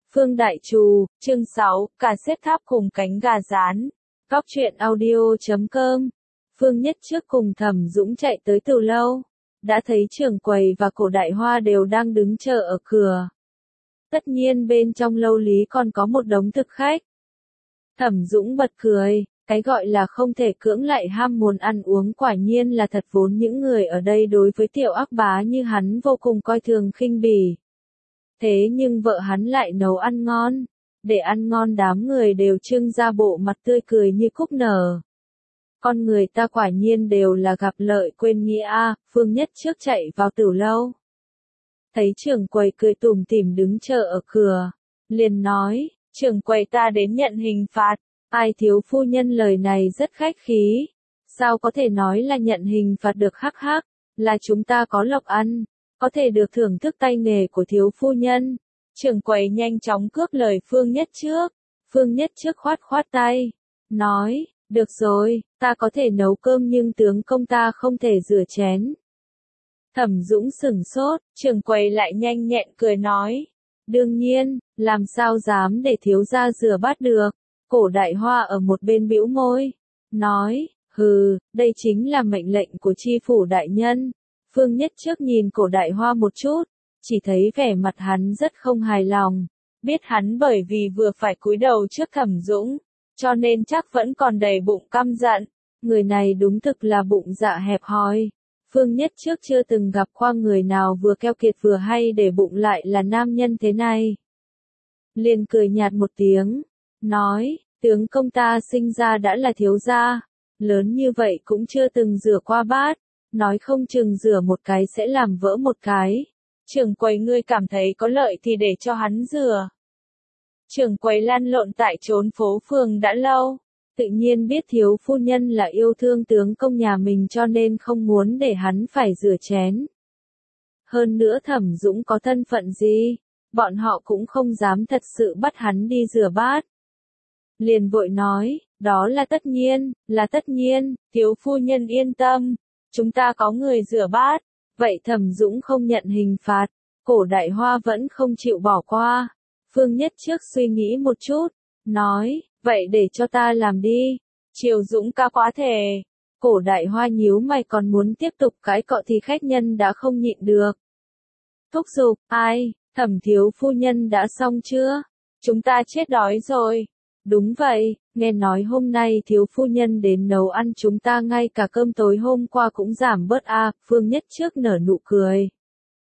Phương Đại Trù, chương 6, cả xếp tháp cùng cánh gà rán. Góc truyện audio.com. Phương Nhất trước cùng Thẩm Dũng chạy tới từ lâu. Đã thấy trưởng quầy và Cổ Đại Hoa đều đang đứng chờ ở cửa. Tất nhiên bên trong lâu lý còn có một đống thực khách. Thẩm Dũng bật cười, cái gọi là không thể cưỡng lại ham muốn ăn uống quả nhiên là thật, vốn những người ở đây đối với tiểu ác bá như hắn vô cùng coi thường khinh bỉ. Thế nhưng vợ hắn lại nấu ăn ngon, để ăn ngon đám người đều trưng ra bộ mặt tươi cười như cúc nở. Con người ta quả nhiên đều là gặp lợi quên nghĩa a. Phương Nhất trước chạy vào tử lâu. Thấy trưởng quầy cười tủm tỉm đứng chờ ở cửa, liền nói, trưởng quầy ta đến nhận hình phạt. Ai thiếu phu nhân lời này rất khách khí. Sao có thể nói là nhận hình phạt được, hắc hắc, là chúng ta có lộc ăn, có thể được thưởng thức tay nghề của thiếu phu nhân. Trưởng quầy nhanh chóng cướp lời Phương Nhất trước. Phương Nhất trước khoát khoát tay, nói, được rồi, ta có thể nấu cơm nhưng tướng công ta không thể rửa chén. Thẩm Dũng sửng sốt, trưởng quầy lại nhanh nhẹn cười nói, đương nhiên, làm sao dám để thiếu gia rửa bát được. Cổ Đại Hoa ở một bên bĩu môi, nói, hừ, đây chính là mệnh lệnh của chi phủ đại nhân. Phương Nhất trước nhìn Cổ Đại Hoa một chút, chỉ thấy vẻ mặt hắn rất không hài lòng, biết hắn bởi vì vừa phải cúi đầu trước Thẩm Dũng, cho nên chắc vẫn còn đầy bụng căm giận. Người này đúng thực là bụng dạ hẹp hòi. Phương Nhất trước chưa từng gặp qua người nào vừa keo kiệt vừa hay để bụng lại là nam nhân thế này. Liền cười nhạt một tiếng, nói, tướng công ta sinh ra đã là thiếu gia, lớn như vậy cũng chưa từng rửa qua bát, nói không chừng rửa một cái sẽ làm vỡ một cái. Trưởng quầy ngươi cảm thấy có lợi thì để cho hắn rửa. Trưởng quầy lăn lộn tại trốn phố phường đã lâu, tự nhiên biết thiếu phu nhân là yêu thương tướng công nhà mình cho nên không muốn để hắn phải rửa chén. Hơn nữa Thẩm Dũng có thân phận gì, bọn họ cũng không dám thật sự bắt hắn đi rửa bát. Liền vội nói, đó là tất nhiên, thiếu phu nhân yên tâm, chúng ta có người rửa bát. Vậy Thẩm Dũng không nhận hình phạt, Cổ Đại Hoa vẫn không chịu bỏ qua. Phương Nhất trước suy nghĩ một chút, nói, vậy để cho ta làm đi. Triều Dũng ca quá thề. Cổ Đại Hoa nhíu mày còn muốn tiếp tục cãi cọ thì khách nhân đã không nhịn được. Thúc giục, ai, Thẩm thiếu phu nhân đã xong chưa? Chúng ta chết đói rồi. Đúng vậy, nghe nói hôm nay thiếu phu nhân đến nấu ăn chúng ta ngay cả cơm tối hôm qua cũng giảm bớt a. Phương Nhất trước nở nụ cười.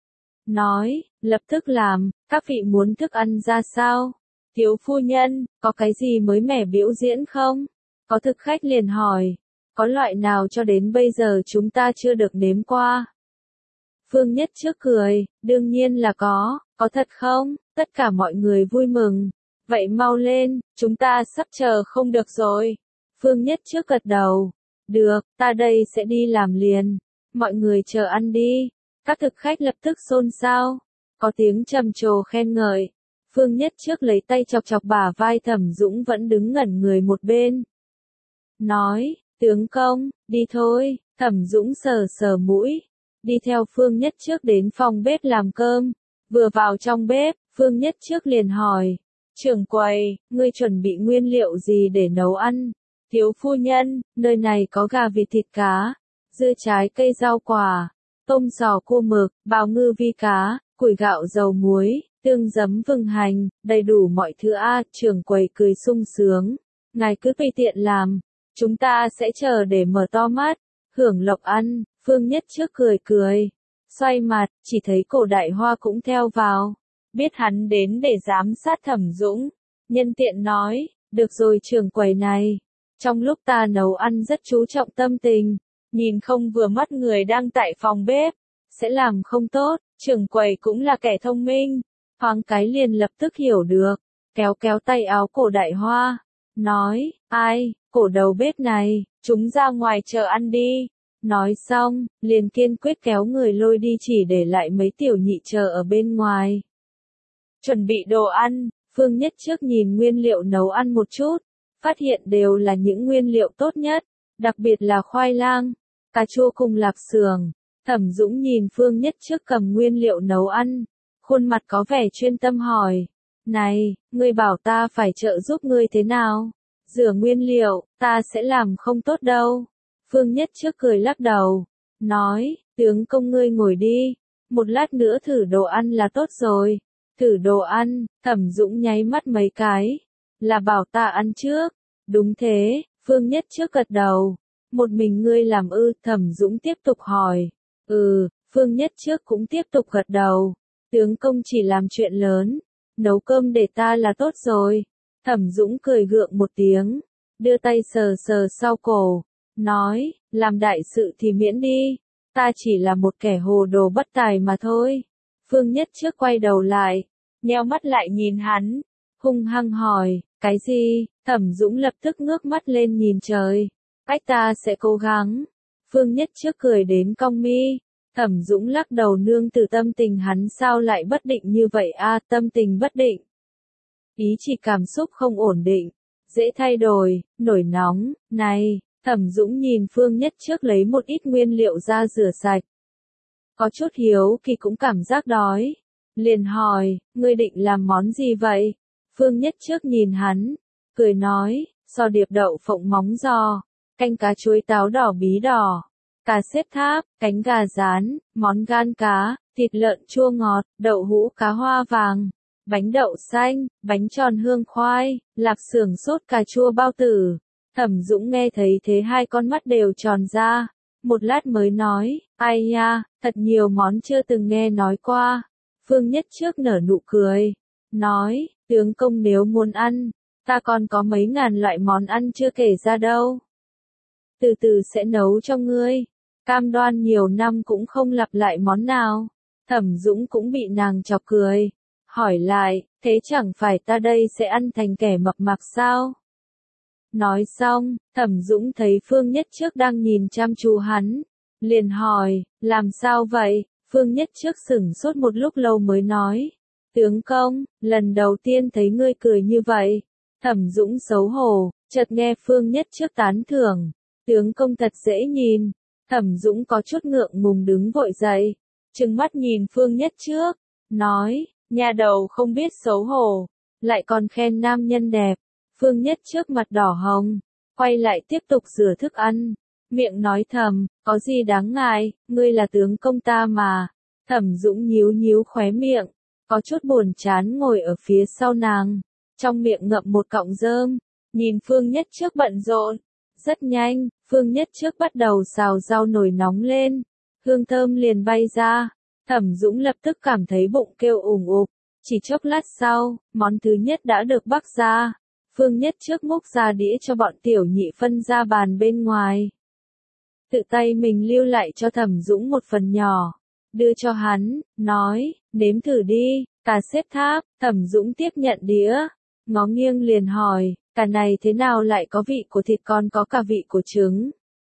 Nói, lập tức làm, các vị muốn thức ăn ra sao? Thiếu phu nhân, có cái gì mới mẻ biểu diễn không? Có thực khách liền hỏi, có loại nào cho đến bây giờ chúng ta chưa được nếm qua? Phương Nhất trước cười, đương nhiên là có thật không? Tất cả mọi người vui mừng. Vậy mau lên, chúng ta sắp chờ không được rồi. Phương Nhất trước gật đầu. Được, ta đây sẽ đi làm liền. Mọi người chờ ăn đi. Các thực khách lập tức xôn xao. Có tiếng trầm trồ khen ngợi. Phương Nhất trước lấy tay chọc chọc bả vai Thẩm Dũng vẫn đứng ngẩn người một bên. Nói, tướng công, đi thôi. Thẩm Dũng sờ sờ mũi. Đi theo Phương Nhất trước đến phòng bếp làm cơm. Vừa vào trong bếp, Phương Nhất trước liền hỏi. Trưởng quầy, ngươi chuẩn bị nguyên liệu gì để nấu ăn? Thiếu phu nhân, nơi này có gà vịt thịt cá, dưa trái cây rau quả, tôm giò cua mực, bào ngư vi cá, củi gạo dầu muối, tương giấm vừng hành, đầy đủ mọi thứ a. Trưởng quầy cười sung sướng. Ngài cứ tùy tiện làm, chúng ta sẽ chờ để mở to mắt, hưởng lộc ăn. Phương Nhất trước cười cười, xoay mặt, chỉ thấy Cổ Đại Hoa cũng theo vào. Biết hắn đến để giám sát Thẩm Dũng, nhân tiện nói, được rồi trưởng quầy này, trong lúc ta nấu ăn rất chú trọng tâm tình, nhìn không vừa mắt người đang tại phòng bếp, sẽ làm không tốt. Trưởng quầy cũng là kẻ thông minh, thoáng cái liền lập tức hiểu được, kéo kéo tay áo Cổ Đại Hoa, nói, ai, cổ đầu bếp này, chúng ra ngoài chờ ăn đi. Nói xong, liền kiên quyết kéo người lôi đi, chỉ để lại mấy tiểu nhị chờ ở bên ngoài. Chuẩn bị đồ ăn, Phương Nhất trước nhìn nguyên liệu nấu ăn một chút, phát hiện đều là những nguyên liệu tốt nhất, đặc biệt là khoai lang, cà chua cùng lạp xưởng. Thẩm Dũng nhìn Phương Nhất trước cầm nguyên liệu nấu ăn, khuôn mặt có vẻ chuyên tâm hỏi, Này, ngươi bảo ta phải trợ giúp ngươi thế nào? Rửa nguyên liệu, ta sẽ làm không tốt đâu. Phương Nhất Trước cười lắc đầu, nói, tướng công ngươi ngồi đi, một lát nữa thử đồ ăn là tốt rồi. Thử đồ ăn, Thẩm Dũng nháy mắt mấy cái, là bảo ta ăn trước. Đúng thế, Phương Nhất Trước gật đầu. Một mình ngươi làm ư? Thẩm Dũng tiếp tục hỏi. Phương Nhất Trước cũng tiếp tục gật đầu. Tướng công chỉ làm chuyện lớn, nấu cơm để ta là tốt rồi. Thẩm Dũng cười gượng một tiếng, đưa tay sờ sờ sau cổ, nói, làm đại sự thì miễn đi, ta chỉ là một kẻ hồ đồ bất tài mà thôi. Phương Nhất Trước quay đầu lại, nheo mắt lại nhìn hắn, hung hăng hỏi, cái gì? Thẩm Dũng lập tức ngước mắt lên nhìn trời, ta sẽ cố gắng. Phương Nhất Trước cười đến cong mi. Thẩm Dũng lắc đầu, nương từ tâm tình hắn sao lại bất định như vậy a? Tâm tình bất định, ý chỉ cảm xúc không ổn định, dễ thay đổi, nổi nóng. Này, Thẩm Dũng nhìn Phương Nhất Trước lấy một ít nguyên liệu ra rửa sạch. Có chút hiếu kỳ cũng cảm giác đói. Liền hỏi, ngươi định làm món gì vậy? Phương Nhất Trước nhìn hắn, cười nói, giò điệp đậu phộng móng giò, canh cá chuối táo đỏ bí đỏ, cà xếp tháp, cánh gà rán, món gan cá, thịt lợn chua ngọt, đậu hũ cá hoa vàng, bánh đậu xanh, bánh tròn hương khoai, lạp xưởng sốt cà chua bao tử. Thẩm Dũng nghe thấy thế hai con mắt đều tròn ra, một lát mới nói, ai nha, thật nhiều món chưa từng nghe nói qua. Phương Nhất Trước nở nụ cười, nói, tướng công nếu muốn ăn, ta còn có mấy ngàn loại món ăn chưa kể ra đâu. Từ từ sẽ nấu cho ngươi, cam đoan nhiều năm cũng không lặp lại món nào. Thẩm Dũng cũng bị nàng chọc cười, hỏi lại, thế chẳng phải ta đây sẽ ăn thành kẻ mập mạp sao? Nói xong, Thẩm Dũng thấy Phương Nhất Trước đang nhìn chăm chú hắn, liền hỏi, làm sao vậy? Phương Nhất Trước sửng sốt một lúc lâu mới nói, tướng công, lần đầu tiên thấy ngươi cười như vậy. Thẩm Dũng xấu hổ, chợt nghe Phương Nhất Trước tán thưởng, tướng công thật dễ nhìn. Thẩm Dũng có chút ngượng ngùng đứng vội dậy, trừng mắt nhìn Phương Nhất Trước, nói, nhà đầu không biết xấu hổ, lại còn khen nam nhân đẹp. Phương Nhất Trước mặt đỏ hồng, quay lại tiếp tục rửa thức ăn, miệng nói thầm, có gì đáng ngại, ngươi là tướng công ta mà. Thẩm Dũng nhíu nhíu khóe miệng, có chút buồn chán ngồi ở phía sau nàng, trong miệng ngậm một cọng rơm, nhìn Phương Nhất Trước bận rộn. Rất nhanh, Phương Nhất Trước bắt đầu xào rau nồi nóng lên, hương thơm liền bay ra. Thẩm Dũng lập tức cảm thấy bụng kêu ủng ục, chỉ chốc lát sau, món thứ nhất đã được bắc ra. Phương Nhất Trước múc ra đĩa cho bọn tiểu nhị phân ra bàn bên ngoài. Tự tay mình lưu lại cho Thẩm Dũng một phần nhỏ, đưa cho hắn, nói, nếm thử đi, cà xếp tháp. Thẩm Dũng tiếp nhận đĩa, ngó nghiêng liền hỏi, cả này thế nào lại có vị của thịt còn có cả vị của trứng?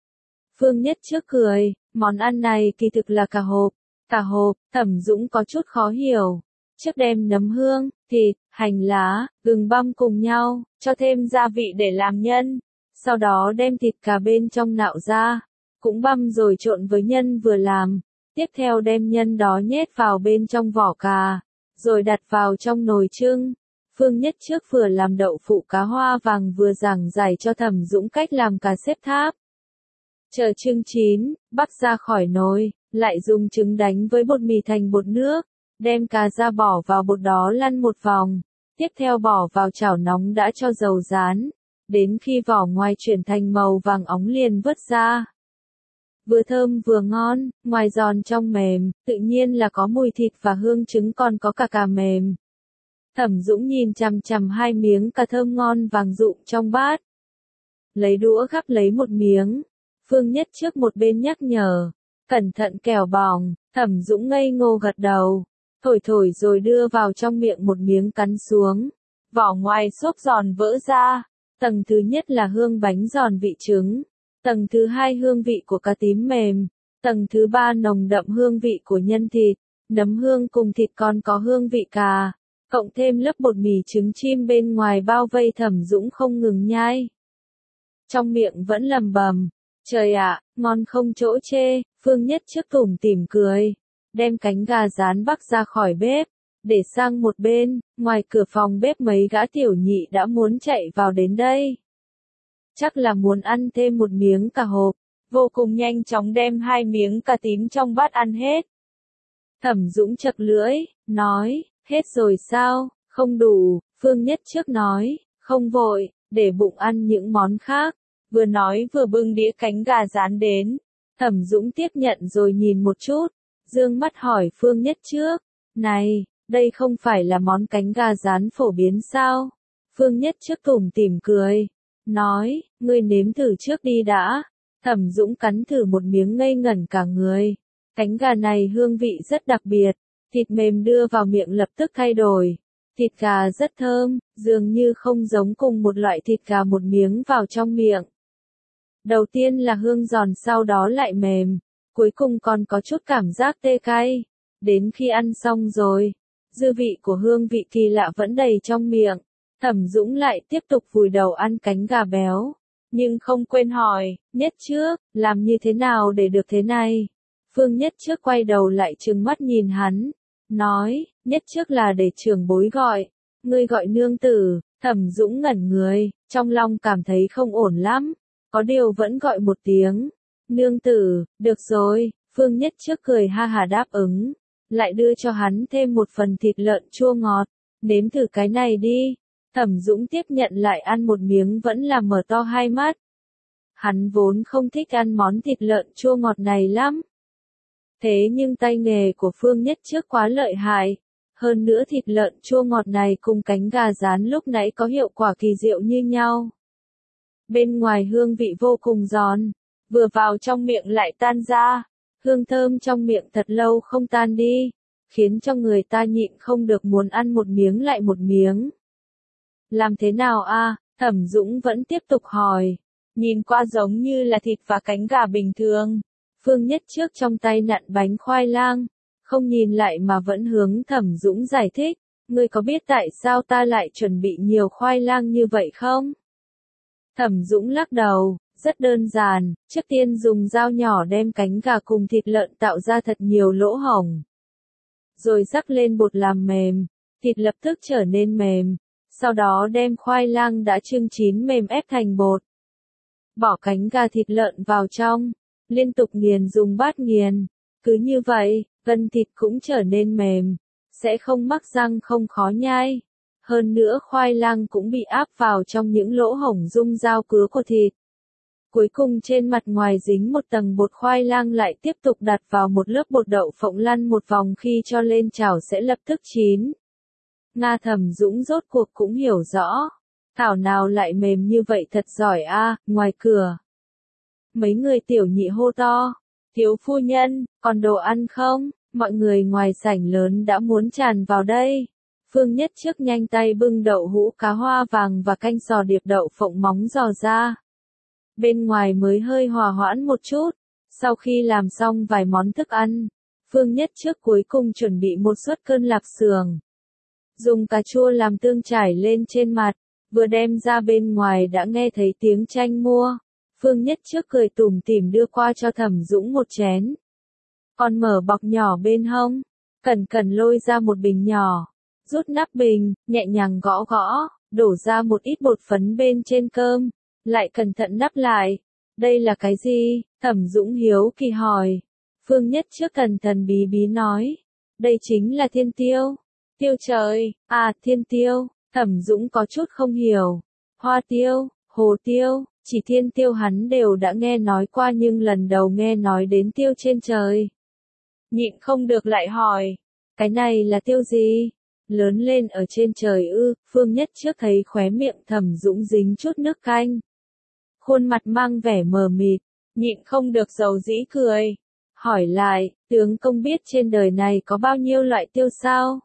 Phương Nhất Trước cười, món ăn này kỳ thực là cả hộp. Cả hộp. Thẩm Dũng có chút khó hiểu. Trước đem nấm hương, thịt, hành lá, gừng băm cùng nhau, cho thêm gia vị để làm nhân. Sau đó đem thịt cà bên trong nạo ra, cũng băm rồi trộn với nhân vừa làm. Tiếp theo đem nhân đó nhét vào bên trong vỏ cà, rồi đặt vào trong nồi trưng. Phương Nhất Trước vừa làm đậu phụ cá hoa vàng vừa giảng giải cho Thẩm Dũng cách làm cà xếp tháp. Chờ trưng chín, bắc ra khỏi nồi, lại dùng trứng đánh với bột mì thành bột nước, đem cà ra bỏ vào bột đó lăn một vòng, tiếp theo bỏ vào chảo nóng đã cho dầu rán, đến khi vỏ ngoài chuyển thành màu vàng óng liền vớt ra. Vừa thơm vừa ngon, ngoài giòn trong mềm, tự nhiên là có mùi thịt và hương trứng còn có cả cà mềm. Thẩm Dũng nhìn chằm chằm hai miếng cà thơm ngon vàng rụm trong bát. Lấy đũa gắp lấy một miếng. Phương Nhất Trước một bên nhắc nhở, cẩn thận kẻo bỏng. Thẩm Dũng ngây ngô gật đầu, thổi thổi rồi đưa vào trong miệng một miếng cắn xuống. Vỏ ngoài xốp giòn vỡ ra. Tầng thứ nhất là hương bánh giòn vị trứng. Tầng thứ hai hương vị của cá tím mềm. Tầng thứ ba nồng đậm hương vị của nhân thịt. Nấm hương cùng thịt còn có hương vị cà. Cộng thêm lớp bột mì trứng chim bên ngoài bao vây. Thẩm Dũng không ngừng nhai. Trong miệng vẫn lầm bầm, trời ạ, ngon không chỗ chê. Phương Nhất Trước tủm tỉm cười, đem cánh gà rán bắc ra khỏi bếp, để sang một bên, ngoài cửa phòng bếp mấy gã tiểu nhị đã muốn chạy vào đến đây. Chắc là muốn ăn thêm một miếng cà hộp, vô cùng nhanh chóng đem 2 miếng cà tím trong bát ăn hết. Thẩm Dũng chật lưỡi, nói, hết rồi sao, không đủ, Phương Nhất Trước nói, không vội, để bụng ăn những món khác, vừa nói vừa bưng đĩa cánh gà rán đến. Thẩm Dũng tiếp nhận rồi nhìn một chút, dương mắt hỏi Phương Nhất Trước, này, đây không phải là món cánh gà rán phổ biến sao? Phương Nhất Trước tủm tỉm cười, nói, ngươi nếm thử trước đi đã. Thẩm Dũng cắn thử một miếng ngây ngẩn cả người. Cánh gà này hương vị rất đặc biệt, thịt mềm đưa vào miệng lập tức thay đổi. Thịt gà rất thơm, dường như không giống cùng một loại thịt gà một miếng vào trong miệng. Đầu tiên là hương giòn sau đó lại mềm, cuối cùng còn có chút cảm giác tê cay. Đến khi ăn xong rồi, dư vị của hương vị kỳ lạ vẫn đầy trong miệng. Thẩm Dũng lại tiếp tục vùi đầu ăn cánh gà béo, nhưng không quên hỏi, Nhất Trước, làm như thế nào để được thế này? Phương Nhất Trước quay đầu lại trừng mắt nhìn hắn, nói, Nhất Trước là để trưởng bối gọi, ngươi gọi nương tử. Thẩm Dũng ngẩn người, trong lòng cảm thấy không ổn lắm, có điều vẫn gọi một tiếng, nương tử, được rồi. Phương Nhất Trước cười ha hà đáp ứng, lại đưa cho hắn thêm một phần thịt lợn chua ngọt, nếm thử cái này đi. Thẩm Dũng tiếp nhận lại ăn một miếng vẫn là mở to hai mắt. Hắn vốn không thích ăn món thịt lợn chua ngọt này lắm. Thế nhưng tay nghề của Phương Nhất Trước quá lợi hại. Hơn nữa thịt lợn chua ngọt này cùng cánh gà rán lúc nãy có hiệu quả kỳ diệu như nhau. Bên ngoài hương vị vô cùng giòn, vừa vào trong miệng lại tan ra. Hương thơm trong miệng thật lâu không tan đi, khiến cho người ta nhịn không được muốn ăn một miếng lại một miếng. Làm thế nào a? Thẩm Dũng vẫn tiếp tục hỏi. Nhìn qua giống như là thịt và cánh gà bình thường. Phương Nhất Trước trong tay nặn bánh khoai lang, không nhìn lại mà vẫn hướng Thẩm Dũng giải thích. Ngươi có biết tại sao ta lại chuẩn bị nhiều khoai lang như vậy không? Thẩm Dũng lắc đầu, rất đơn giản, trước tiên dùng dao nhỏ đem cánh gà cùng thịt lợn tạo ra thật nhiều lỗ hổng. Rồi rắc lên bột làm mềm, thịt lập tức trở nên mềm. Sau đó đem khoai lang đã chưng chín mềm ép thành bột. Bỏ cánh gà thịt lợn vào trong, liên tục nghiền dùng bát nghiền. Cứ như vậy, gân thịt cũng trở nên mềm, sẽ không mắc răng không khó nhai. Hơn nữa khoai lang cũng bị áp vào trong những lỗ hổng dung dao cứa của thịt. Cuối cùng trên mặt ngoài dính một tầng bột khoai lang lại tiếp tục đặt vào một lớp bột đậu phộng lăn một vòng khi cho lên chảo sẽ lập tức chín. Nga Thẩm Dũng rốt cuộc cũng hiểu rõ. Thảo nào lại mềm như vậy thật giỏi a. Ngoài cửa, mấy người tiểu nhị hô to, thiếu phu nhân, còn đồ ăn không? Mọi người ngoài sảnh lớn đã muốn tràn vào đây. Phương Nhất Trước nhanh tay bưng đậu hũ cá hoa vàng và canh sò điệp đậu phộng móng giò ra. Bên ngoài mới hơi hòa hoãn một chút. Sau khi làm xong vài món thức ăn, Phương Nhất Trước cuối cùng chuẩn bị một suất cơm lạp xưởng. Dùng cà chua làm tương trải lên trên mặt, vừa đem ra bên ngoài đã nghe thấy tiếng tranh mua. Phương Nhất Trước cười tủm tỉm đưa qua cho Thẩm Dũng một chén. Còn mở bọc nhỏ bên hông, cẩn cẩn lôi ra một bình nhỏ, rút nắp bình, nhẹ nhàng gõ gõ, đổ ra một ít bột phấn bên trên cơm, lại cẩn thận nắp lại. Đây là cái gì? Thẩm Dũng hiếu kỳ hỏi. Phương Nhất Trước thần thần bí bí nói, đây chính là thiên tiêu. Tiêu trời, à thiên tiêu. Thẩm Dũng có chút không hiểu. Hoa tiêu, hồ tiêu, chỉ thiên tiêu hắn đều đã nghe nói qua nhưng lần đầu nghe nói đến tiêu trên trời. Nhịn không được lại hỏi, cái này là tiêu gì? Lớn lên ở trên trời ư? Phương Nhất Trước thấy khóe miệng Thẩm Dũng dính chút nước canh. Khuôn mặt mang vẻ mờ mịt, nhịn không được dầu dĩ cười. Hỏi lại, tướng công biết trên đời này có bao nhiêu loại tiêu sao?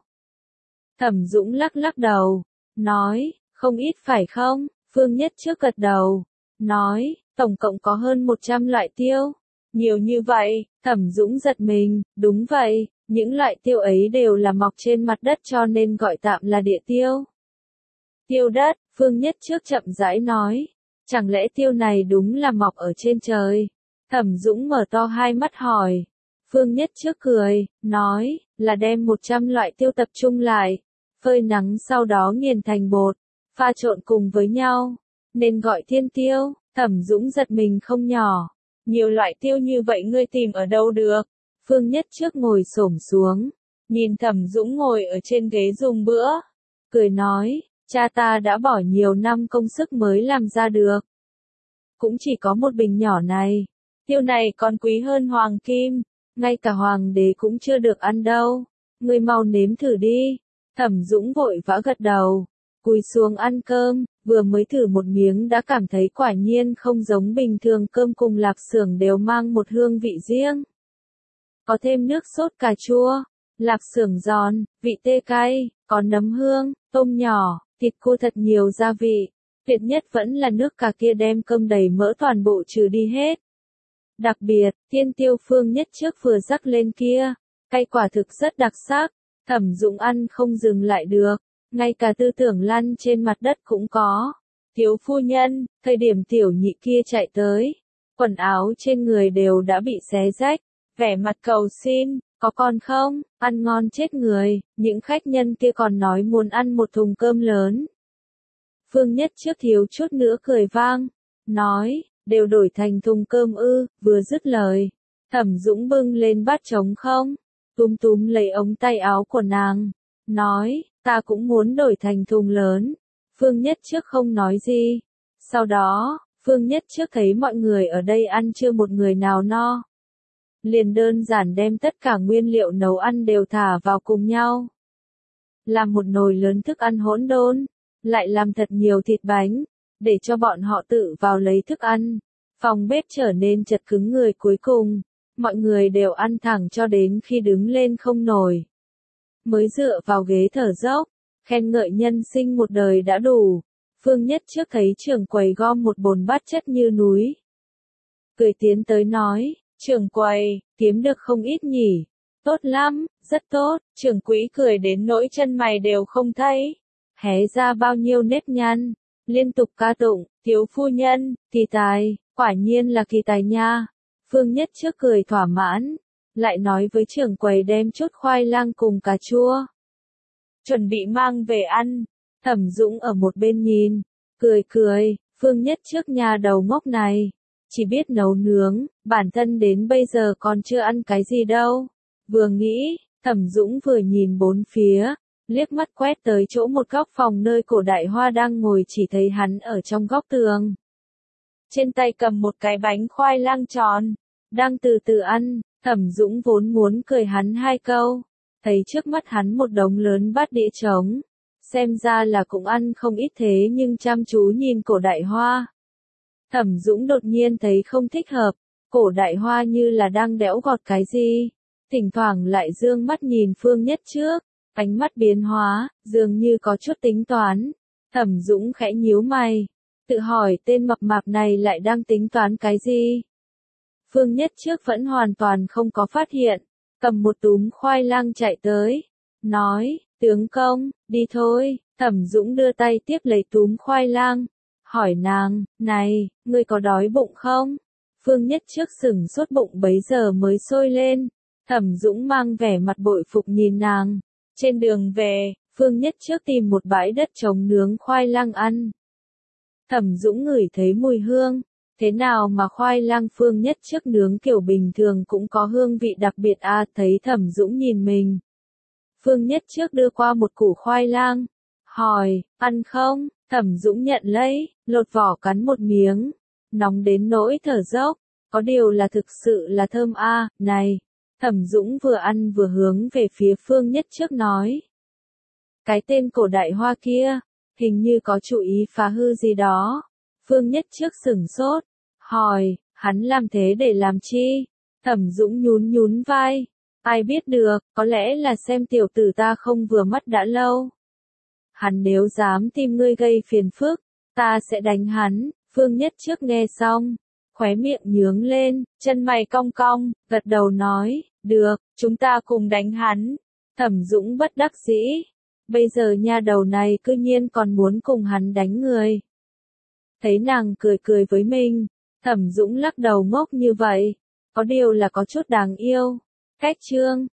Thẩm Dũng lắc lắc đầu, nói, không ít phải không? Phương Nhất Trước gật đầu, nói, tổng cộng có hơn 100 loại tiêu. Nhiều như vậy. Thẩm Dũng giật mình, đúng vậy, những loại tiêu ấy đều là mọc trên mặt đất cho nên gọi tạm là địa tiêu. Tiêu đất, Phương Nhất Trước chậm rãi nói, chẳng lẽ tiêu này đúng là mọc ở trên trời? Thẩm Dũng mở to hai mắt hỏi. Phương Nhất Trước cười, nói, là đem 100 loại tiêu tập trung lại, phơi nắng sau đó nghiền thành bột, pha trộn cùng với nhau, nên gọi thiên tiêu. Thẩm Dũng giật mình không nhỏ. Nhiều loại tiêu như vậy ngươi tìm ở đâu được? Phương Nhất Trước ngồi xổm xuống, nhìn Thẩm Dũng ngồi ở trên ghế dùng bữa, cười nói, cha ta đã bỏ nhiều năm công sức mới làm ra được. Cũng chỉ có một bình nhỏ này, tiêu này còn quý hơn hoàng kim, ngay cả hoàng đế cũng chưa được ăn đâu, ngươi mau nếm thử đi. Thẩm Dũng vội vã gật đầu, cúi xuống ăn cơm, vừa mới thử một miếng đã cảm thấy quả nhiên không giống bình thường, cơm cùng lạp xưởng đều mang một hương vị riêng. Có thêm nước sốt cà chua, lạp xưởng giòn, vị tê cay, có nấm hương, tôm nhỏ, thịt cua thật nhiều gia vị. Tuyệt nhất vẫn là nước cà kia đem cơm đầy mỡ toàn bộ trừ đi hết. Đặc biệt, thiên tiêu Phương Nhất Trước vừa rắc lên kia, cay quả thực rất đặc sắc. Thẩm Dũng ăn không dừng lại được, ngay cả tư tưởng lăn trên mặt đất cũng có. Thiếu phu nhân, thời điểm tiểu nhị kia chạy tới, quần áo trên người đều đã bị xé rách, vẻ mặt cầu xin, có còn không, ăn ngon chết người, những khách nhân kia còn nói muốn ăn một thùng cơm lớn. Phương Nhất Trước thiếu chút nữa cười vang, nói, đều đổi thành thùng cơm ư, vừa dứt lời. Thẩm Dũng bưng lên bát trống không, túm túm lấy ống tay áo của nàng, nói, ta cũng muốn đổi thành thùng lớn. Phương Nhất Trước không nói gì. Sau đó, Phương Nhất Trước thấy mọi người ở đây ăn chưa một người nào no. Liền đơn giản đem tất cả nguyên liệu nấu ăn đều thả vào cùng nhau. Làm một nồi lớn thức ăn hỗn độn, lại làm thật nhiều thịt bánh, để cho bọn họ tự vào lấy thức ăn. Phòng bếp trở nên chật cứng người, cuối cùng, mọi người đều ăn thẳng cho đến khi đứng lên không nổi. Mới dựa vào ghế thở dốc, khen ngợi nhân sinh một đời đã đủ. Phương Nhất Trước thấy trưởng quầy gom một bồn bát chất như núi. Cười tiến tới nói, trưởng quầy, kiếm được không ít nhỉ? Tốt lắm, rất tốt. Trưởng quỹ cười đến nỗi chân mày đều không thấy, hé ra bao nhiêu nếp nhăn, liên tục ca tụng, thiếu phu nhân, kỳ tài, quả nhiên là kỳ tài nha. Phương Nhất Trước cười thỏa mãn, lại nói với trưởng quầy đem chút khoai lang cùng cà chua, chuẩn bị mang về ăn. Thẩm Dũng ở một bên nhìn, cười, Phương Nhất Trước nhà đầu ngốc này, chỉ biết nấu nướng, bản thân đến bây giờ còn chưa ăn cái gì đâu. Vừa nghĩ, Thẩm Dũng vừa nhìn bốn phía, liếc mắt quét tới chỗ một góc phòng nơi Cổ Đại Hoa đang ngồi, chỉ thấy hắn ở trong góc tường. Trên tay cầm một cái bánh khoai lang tròn, đang từ từ ăn. Thẩm Dũng vốn muốn cười hắn hai câu, thấy trước mắt hắn một đống lớn bát đĩa trống, xem ra là cũng ăn không ít thế nhưng chăm chú nhìn Cổ Đại Hoa. Thẩm Dũng đột nhiên thấy không thích hợp, Cổ Đại Hoa như là đang đẽo gọt cái gì, thỉnh thoảng lại dương mắt nhìn Phương Nhất Trước, ánh mắt biến hóa, dường như có chút tính toán. Thẩm Dũng khẽ nhíu mày, tự hỏi tên mập mạp này lại đang tính toán cái gì. Phương Nhất Trước vẫn hoàn toàn không có phát hiện, cầm một túm khoai lang chạy tới, nói, tướng công, đi thôi. Thẩm Dũng đưa tay tiếp lấy túm khoai lang, hỏi nàng, này, ngươi có đói bụng không? Phương Nhất Trước sửng sốt, bụng bấy giờ mới sôi lên. Thẩm Dũng mang vẻ mặt bội phục nhìn nàng. Trên đường về, Phương Nhất Trước tìm một bãi đất trống nướng khoai lang ăn. Thẩm Dũng ngửi thấy mùi hương. Thế nào mà khoai lang Phương Nhất Trước nướng kiểu bình thường cũng có hương vị đặc biệt à? Thấy Thẩm Dũng nhìn mình, Phương Nhất Trước đưa qua một củ khoai lang, hỏi, ăn không? Thẩm Dũng nhận lấy, lột vỏ cắn một miếng, nóng đến nỗi thở dốc, có điều là thực sự là thơm à, này. Thẩm Dũng vừa ăn vừa hướng về phía Phương Nhất Trước nói, cái tên Cổ Đại Hoa kia, hình như có chủ ý phá hư gì đó. Phương Nhất Trước sửng sốt, hỏi, hắn làm thế để làm chi? Thẩm Dũng nhún vai, ai biết được, có lẽ là xem tiểu tử ta không vừa mắt đã lâu. Hắn nếu dám tìm ngươi gây phiền phức, ta sẽ đánh hắn. Phương Nhất Trước nghe xong, khóe miệng nhướng lên, chân mày cong cong, gật đầu nói, được, chúng ta cùng đánh hắn. Thẩm Dũng bất đắc dĩ, bây giờ nha đầu này cư nhiên còn muốn cùng hắn đánh người. Thấy nàng cười với mình, Thẩm Dũng lắc đầu, ngốc như vậy, có điều là có chút đáng yêu. Cách chương